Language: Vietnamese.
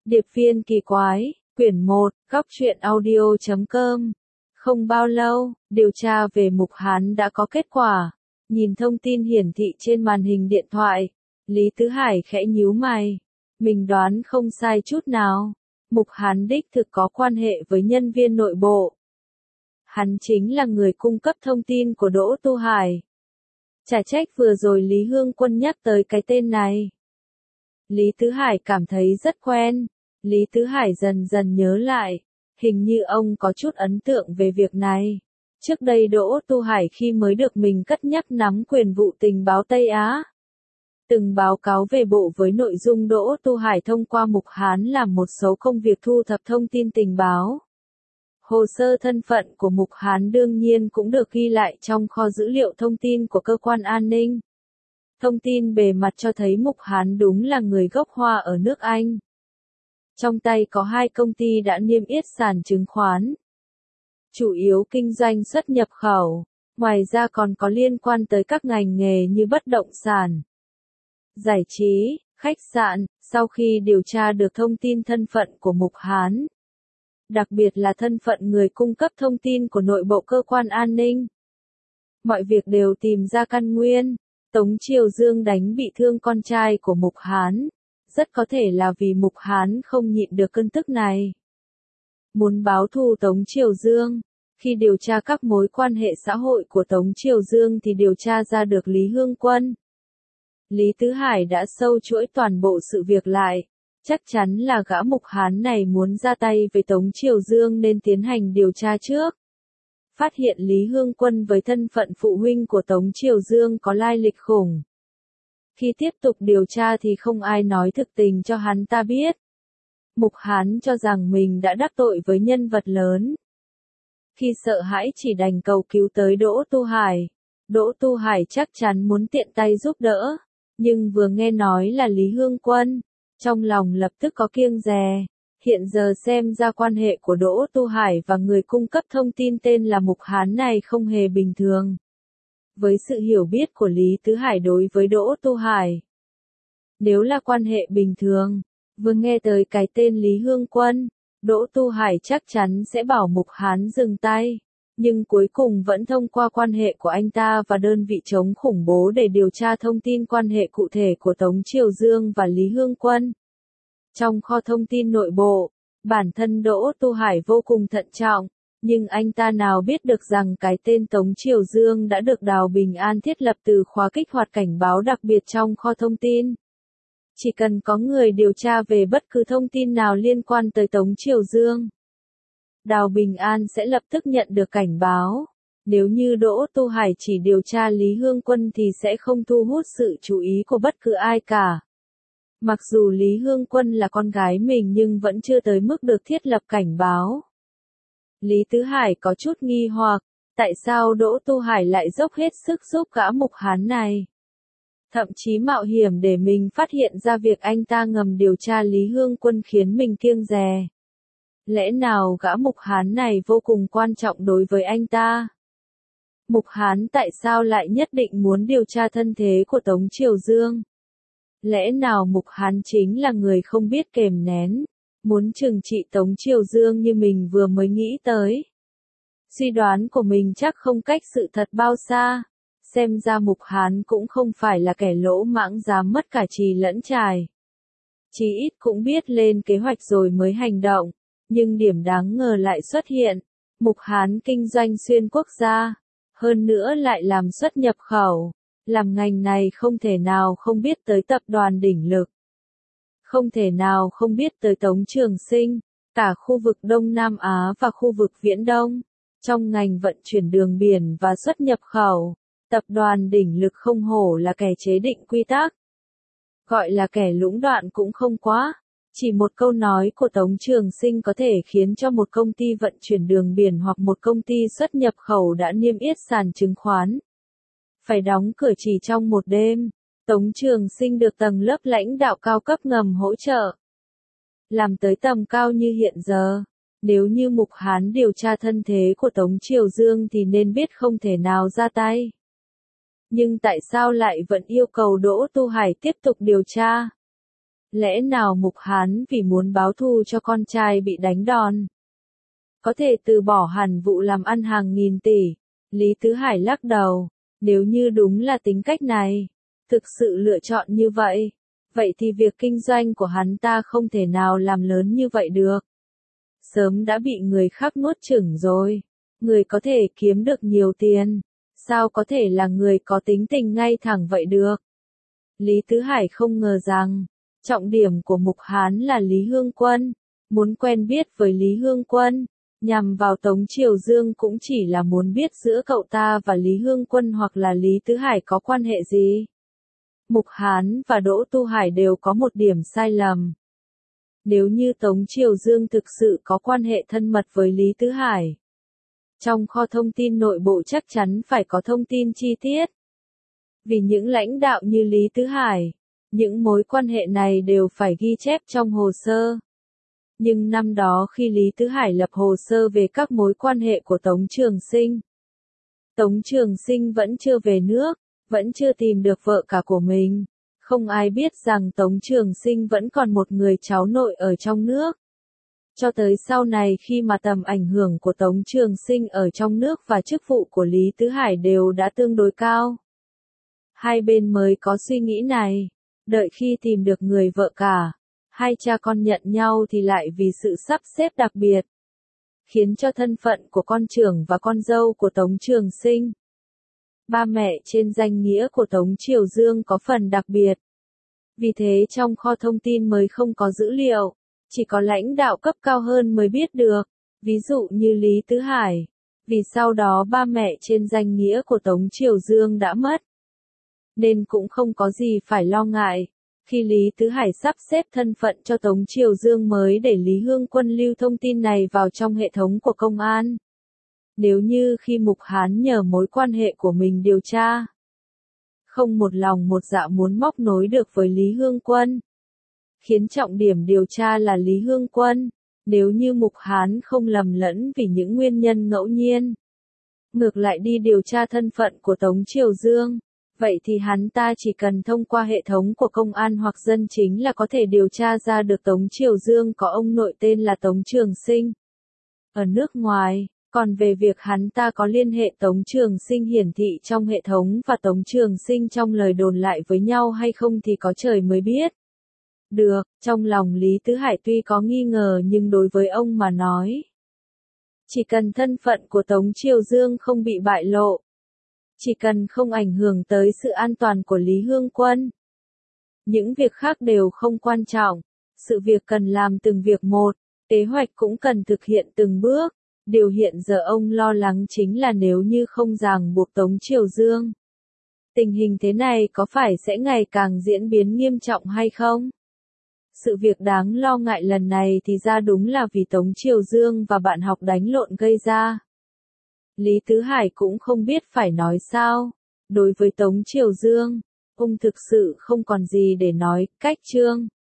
Điệp viên kỳ quái, quyển 1, góc truyện audio.com. Không bao lâu, điều tra về Mục Hán đã có kết quả. Nhìn thông tin hiển thị trên màn hình điện thoại, Lý Tứ Hải khẽ nhíu mày. Mình đoán không sai chút nào. Mục Hán đích thực có quan hệ với nhân viên nội bộ. Hắn chính là người cung cấp thông tin của Đỗ Tu Hải. Chả trách vừa rồi Lý Hương Quân nhắc tới cái tên này. Lý Tứ Hải cảm thấy rất quen. Lý Tứ Hải dần dần nhớ lại, hình như ông có chút ấn tượng về việc này. Trước đây Đỗ Tu Hải khi mới được mình cất nhắc nắm quyền vụ tình báo Tây Á, từng báo cáo về bộ với nội dung Đỗ Tu Hải thông qua Mục Hán làm một số công việc thu thập thông tin tình báo. Hồ sơ thân phận của Mục Hán đương nhiên cũng được ghi lại trong kho dữ liệu thông tin của cơ quan an ninh. Thông tin bề mặt cho thấy Mục Hán đúng là người gốc Hoa ở nước Anh. Trong tay có 2 công ty đã niêm yết sàn chứng khoán. Chủ yếu kinh doanh xuất nhập khẩu, ngoài ra còn có liên quan tới các ngành nghề như bất động sản, giải trí, khách sạn. Sau khi điều tra được thông tin thân phận của Mục Hán, đặc biệt là thân phận người cung cấp thông tin của nội bộ cơ quan an ninh, mọi việc đều tìm ra căn nguyên. Tống Triều Dương đánh bị thương con trai của Mục Hán, rất có thể là vì Mục Hán không nhịn được cơn tức này. Muốn báo thù Tống Triều Dương, khi điều tra các mối quan hệ xã hội của Tống Triều Dương thì điều tra ra được Lý Hương Quân. Lý Tứ Hải đã sâu chuỗi toàn bộ sự việc lại, chắc chắn là gã Mục Hán này muốn ra tay với Tống Triều Dương nên tiến hành điều tra trước. Phát hiện Lý Hương Quân với thân phận phụ huynh của Tống Triều Dương có lai lịch khủng. Khi tiếp tục điều tra thì không ai nói thực tình cho hắn ta biết. Mục Hán cho rằng mình đã đắc tội với nhân vật lớn. Khi sợ hãi chỉ đành cầu cứu tới Đỗ Tu Hải. Đỗ Tu Hải chắc chắn muốn tiện tay giúp đỡ, nhưng vừa nghe nói là Lý Hương Quân, trong lòng lập tức có kiêng dè. Hiện giờ xem ra quan hệ của Đỗ Tu Hải và người cung cấp thông tin tên là Mục Hán này không hề bình thường. Với sự hiểu biết của Lý Tứ Hải đối với Đỗ Tu Hải, nếu là quan hệ bình thường, vừa nghe tới cái tên Lý Hương Quân, Đỗ Tu Hải chắc chắn sẽ bảo Mục Hán dừng tay. Nhưng cuối cùng vẫn thông qua quan hệ của anh ta và đơn vị chống khủng bố để điều tra thông tin quan hệ cụ thể của Tống Triều Dương và Lý Hương Quân. Trong kho thông tin nội bộ, bản thân Đỗ Tu Hải vô cùng thận trọng, nhưng anh ta nào biết được rằng cái tên Tống Triều Dương đã được Đào Bình An thiết lập từ khóa kích hoạt cảnh báo đặc biệt trong kho thông tin. Chỉ cần có người điều tra về bất cứ thông tin nào liên quan tới Tống Triều Dương, Đào Bình An sẽ lập tức nhận được cảnh báo. Nếu như Đỗ Tu Hải chỉ điều tra Lý Hương Quân thì sẽ không thu hút sự chú ý của bất cứ ai cả. Mặc dù Lý Hương Quân là con gái mình nhưng vẫn chưa tới mức được thiết lập cảnh báo. Lý Tứ Hải có chút nghi hoặc, tại sao Đỗ Tu Hải lại dốc hết sức giúp gã Mục Hán này? Thậm chí mạo hiểm để mình phát hiện ra việc anh ta ngầm điều tra Lý Hương Quân khiến mình kiêng dè. Lẽ nào gã Mục Hán này vô cùng quan trọng đối với anh ta? Mục Hán tại sao lại nhất định muốn điều tra thân thế của Tống Triều Dương? Lẽ nào Mục Hán chính là người không biết kềm nén, muốn trừng trị Tống Triều Dương như mình vừa mới nghĩ tới? Suy đoán của mình chắc không cách sự thật bao xa. Xem ra Mục Hán cũng không phải là kẻ lỗ mãng dám mất cả trì lẫn trài. Chí ít cũng biết lên kế hoạch rồi mới hành động. Nhưng điểm đáng ngờ lại xuất hiện. Mục Hán kinh doanh xuyên quốc gia, hơn nữa lại làm xuất nhập khẩu. Làm ngành này không thể nào không biết tới tập đoàn đỉnh lực. Không thể nào không biết tới Tống Trường Sinh, cả khu vực Đông Nam Á và khu vực Viễn Đông. Trong ngành vận chuyển đường biển và xuất nhập khẩu, tập đoàn đỉnh lực không hổ là kẻ chế định quy tắc. Gọi là kẻ lũng đoạn cũng không quá. Chỉ một câu nói của Tống Trường Sinh có thể khiến cho một công ty vận chuyển đường biển hoặc một công ty xuất nhập khẩu đã niêm yết sàn chứng khoán phải đóng cửa chỉ trong một đêm. Tống Trường Sinh được tầng lớp lãnh đạo cao cấp ngầm hỗ trợ. Làm tới tầm cao như hiện giờ, nếu như Mục Hán điều tra thân thế của Tống Triều Dương thì nên biết không thể nào ra tay. Nhưng tại sao lại vẫn yêu cầu Đỗ Tu Hải tiếp tục điều tra? Lẽ nào Mục Hán vì muốn báo thù cho con trai bị đánh đòn, có thể từ bỏ hẳn vụ làm ăn hàng nghìn tỷ? Lý Tứ Hải lắc đầu, nếu như đúng là tính cách này, thực sự lựa chọn như vậy, vậy thì việc kinh doanh của hắn ta không thể nào làm lớn như vậy được. Sớm đã bị người khác nuốt chửng rồi. Người có thể kiếm được nhiều tiền, sao có thể là người có tính tình ngay thẳng vậy được? Lý Tứ Hải không ngờ rằng, trọng điểm của Mục Hán là Lý Hương Quân. Muốn quen biết với Lý Hương Quân, nhằm vào Tống Triều Dương cũng chỉ là muốn biết giữa cậu ta và Lý Hương Quân hoặc là Lý Tứ Hải có quan hệ gì. Mục Hán và Đỗ Tu Hải đều có một điểm sai lầm. Nếu như Tống Triều Dương thực sự có quan hệ thân mật với Lý Tứ Hải, trong kho thông tin nội bộ chắc chắn phải có thông tin chi tiết. Vì những lãnh đạo như Lý Tứ Hải, những mối quan hệ này đều phải ghi chép trong hồ sơ. Nhưng năm đó khi Lý Tứ Hải lập hồ sơ về các mối quan hệ của Tống Trường Sinh, Tống Trường Sinh vẫn chưa về nước, vẫn chưa tìm được vợ cả của mình. Không ai biết rằng Tống Trường Sinh vẫn còn một người cháu nội ở trong nước. Cho tới sau này khi mà tầm ảnh hưởng của Tống Trường Sinh ở trong nước và chức vụ của Lý Tứ Hải đều đã tương đối cao, hai bên mới có suy nghĩ này. Đợi khi tìm được người vợ cả, hai cha con nhận nhau thì lại vì sự sắp xếp đặc biệt, khiến cho thân phận của con trưởng và con dâu của Tống Trường Sinh, ba mẹ trên danh nghĩa của Tống Triều Dương có phần đặc biệt. Vì thế trong kho thông tin mới không có dữ liệu, chỉ có lãnh đạo cấp cao hơn mới biết được, ví dụ như Lý Tứ Hải, vì sau đó ba mẹ trên danh nghĩa của Tống Triều Dương đã mất. Nên cũng không có gì phải lo ngại, khi Lý Tứ Hải sắp xếp thân phận cho Tống Triều Dương mới để Lý Hương Quân lưu thông tin này vào trong hệ thống của công an. Nếu như khi Mục Hán nhờ mối quan hệ của mình điều tra, không một lòng một dạ muốn móc nối được với Lý Hương Quân, khiến trọng điểm điều tra là Lý Hương Quân, nếu như Mục Hán không lầm lẫn vì những nguyên nhân ngẫu nhiên, ngược lại đi điều tra thân phận của Tống Triều Dương, vậy thì hắn ta chỉ cần thông qua hệ thống của công an hoặc dân chính là có thể điều tra ra được Tống Triều Dương có ông nội tên là Tống Trường Sinh ở nước ngoài. Còn về việc hắn ta có liên hệ Tống Trường Sinh hiển thị trong hệ thống và Tống Trường Sinh trong lời đồn lại với nhau hay không thì có trời mới biết. Được, trong lòng Lý Tứ Hải tuy có nghi ngờ nhưng đối với ông mà nói, chỉ cần thân phận của Tống Triều Dương không bị bại lộ, chỉ cần không ảnh hưởng tới sự an toàn của Lý Hương Quân, những việc khác đều không quan trọng. Sự việc cần làm từng việc một, kế hoạch cũng cần thực hiện từng bước. Điều hiện giờ ông lo lắng chính là nếu như không ràng buộc Tống Triều Dương, tình hình thế này có phải sẽ ngày càng diễn biến nghiêm trọng hay không? Sự việc đáng lo ngại lần này thì ra đúng là vì Tống Triều Dương và bạn học đánh lộn gây ra. Lý Tứ Hải cũng không biết phải nói sao. Đối với Tống Triều Dương, ông thực sự không còn gì để nói, cách chương.